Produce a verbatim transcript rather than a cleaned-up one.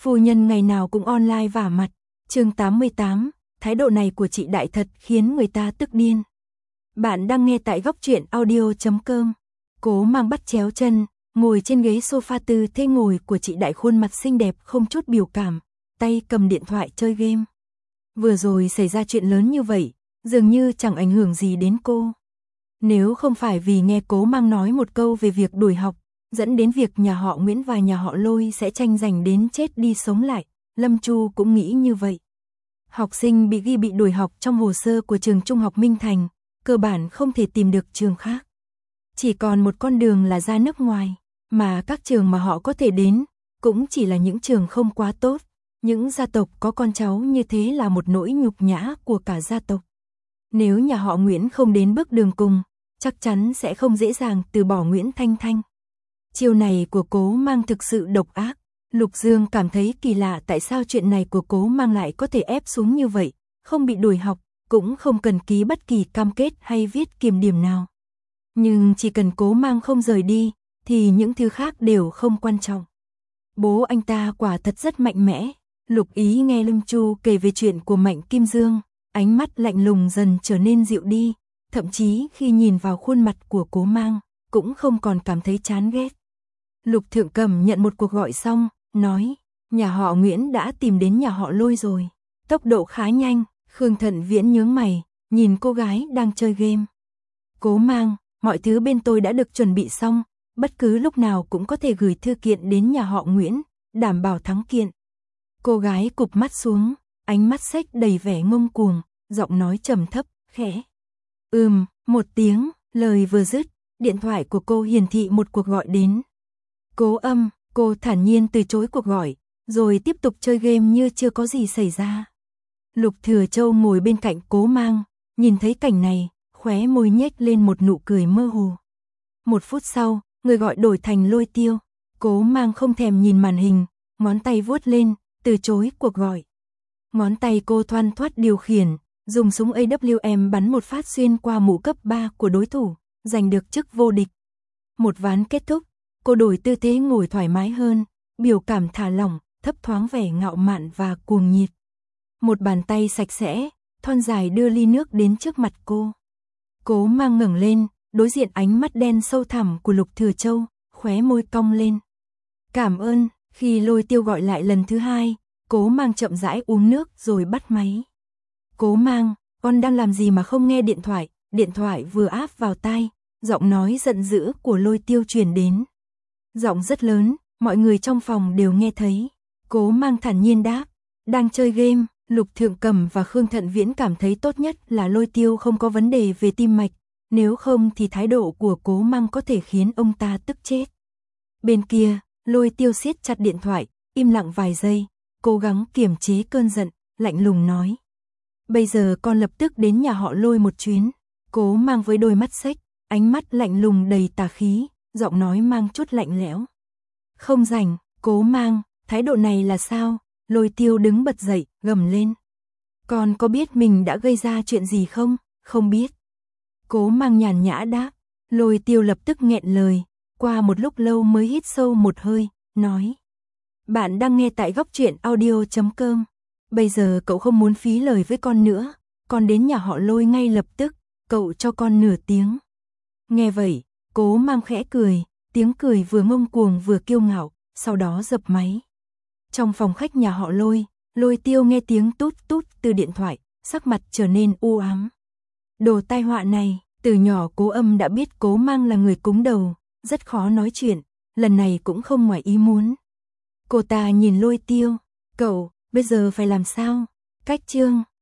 phu nhân ngày nào cũng online vả mặt. Chương tám mươi tám, thái độ này của chị Đại thật khiến người ta tức điên. Bạn đang nghe tại góc truyện audio chấm com. Cố Mang bắt chéo chân, ngồi trên ghế sofa tư thế ngồi của chị Đại, khuôn mặt xinh đẹp không chút biểu cảm, tay cầm điện thoại chơi game. Vừa rồi xảy ra chuyện lớn như vậy, dường như chẳng ảnh hưởng gì đến cô. Nếu không phải vì nghe Cố Mang nói một câu về việc đuổi học, dẫn đến việc nhà họ Nguyễn và nhà họ Lôi sẽ tranh giành đến chết đi sống lại, Lâm Chu cũng nghĩ như vậy. Học sinh bị ghi bị đuổi học trong hồ sơ của trường Trung học Minh Thành, cơ bản không thể tìm được trường khác. Chỉ còn một con đường là ra nước ngoài, mà các trường mà họ có thể đến, cũng chỉ là những trường không quá tốt. Những gia tộc có con cháu như thế là một nỗi nhục nhã của cả gia tộc. Nếu nhà họ Nguyễn không đến bước đường cùng, chắc chắn sẽ không dễ dàng từ bỏ Nguyễn Thanh Thanh. Chiêu này của Cố Mang thực sự độc ác. Lục Dương cảm thấy kỳ lạ tại sao chuyện này của Cố Mang lại có thể ép xuống như vậy, không bị đuổi học, cũng không cần ký bất kỳ cam kết hay viết kiểm điểm nào. Nhưng chỉ cần Cố Mang không rời đi, thì những thứ khác đều không quan trọng. Bố anh ta quả thật rất mạnh mẽ. Lục Ý nghe Lâm Chu kể về chuyện của Mạnh Kim Dương, ánh mắt lạnh lùng dần trở nên dịu đi, thậm chí khi nhìn vào khuôn mặt của Cố Mang, cũng không còn cảm thấy chán ghét. Lục Thượng Cẩm nhận một cuộc gọi xong, nói, nhà họ Nguyễn đã tìm đến nhà họ Lôi rồi. Tốc độ khá nhanh. Khương Thận Viễn nhướng mày, nhìn cô gái đang chơi game. Cố Mang, mọi thứ bên tôi đã được chuẩn bị xong, bất cứ lúc nào cũng có thể gửi thư kiện đến nhà họ Nguyễn, đảm bảo thắng kiện. Cô gái cụp mắt xuống, ánh mắt xếch đầy vẻ ngông cuồng, giọng nói trầm thấp, khẽ. Ừm, một tiếng, lời vừa dứt, điện thoại của cô hiển thị một cuộc gọi đến. Cố Âm, cô thản nhiên từ chối cuộc gọi, rồi tiếp tục chơi game như chưa có gì xảy ra. Lục Thừa Châu ngồi bên cạnh Cố Mang, nhìn thấy cảnh này, khóe môi nhếch lên một nụ cười mơ hồ. Một phút sau, người gọi đổi thành Lôi Tiêu. Cố Mang không thèm nhìn màn hình, ngón tay vuốt lên, từ chối cuộc gọi. Ngón tay cô thoăn thoắt điều khiển, dùng súng a vê em bắn một phát xuyên qua mũ cấp ba của đối thủ, giành được chức vô địch. Một ván kết thúc, cô đổi tư thế ngồi thoải mái hơn, biểu cảm thả lỏng, thấp thoáng vẻ ngạo mạn và cuồng nhiệt. Một bàn tay sạch sẽ, thon dài đưa ly nước đến trước mặt cô. Cố Mang ngẩng lên, đối diện ánh mắt đen sâu thẳm của Lục Thừa Châu, khóe môi cong lên. Cảm ơn. Khi Lôi Tiêu gọi lại lần thứ hai, Cố Mang chậm rãi uống nước rồi bắt máy. Cố Mang, con đang làm gì mà không nghe điện thoại? Điện thoại vừa áp vào tai, giọng nói giận dữ của Lôi Tiêu truyền đến. Giọng rất lớn, mọi người trong phòng đều nghe thấy. Cố Mang thản nhiên đáp, đang chơi game. Lục Thượng Cẩm và Khương Thận Viễn cảm thấy tốt nhất là Lôi Tiêu không có vấn đề về tim mạch, nếu không thì thái độ của Cố Mang có thể khiến ông ta tức chết. Bên kia, Lôi Tiêu siết chặt điện thoại, im lặng vài giây, cố gắng kiềm chế cơn giận, lạnh lùng nói. Bây giờ con lập tức đến nhà họ Lôi một chuyến. Cố Mang với đôi mắt xếch, ánh mắt lạnh lùng đầy tà khí, giọng nói mang chút lạnh lẽo. Không rảnh. Cố Mang, thái độ này là sao? Lôi Tiêu đứng bật dậy, gầm lên. Con có biết mình đã gây ra chuyện gì không? Không biết. Cố Mang nhàn nhã đáp. Lôi Tiêu lập tức nghẹn lời, qua một lúc lâu mới hít sâu một hơi, nói. Bạn đang nghe tại góc truyện audio chấm com. Bây giờ cậu không muốn phí lời với con nữa, con đến nhà họ Lôi ngay lập tức, cậu cho con nửa tiếng. Nghe vậy, Cố Mang khẽ cười, tiếng cười vừa ngông cuồng vừa kiêu ngạo, sau đó dập máy. Trong phòng khách nhà họ Lôi, Lôi Tiêu nghe tiếng tút tút từ điện thoại, sắc mặt trở nên u ám. Đồ tai họa này, từ nhỏ Cố Âm đã biết Cố Mang là người cứng đầu, rất khó nói chuyện, lần này cũng không ngoài ý muốn. Cô ta nhìn Lôi Tiêu, cậu, bây giờ phải làm sao? Cách chương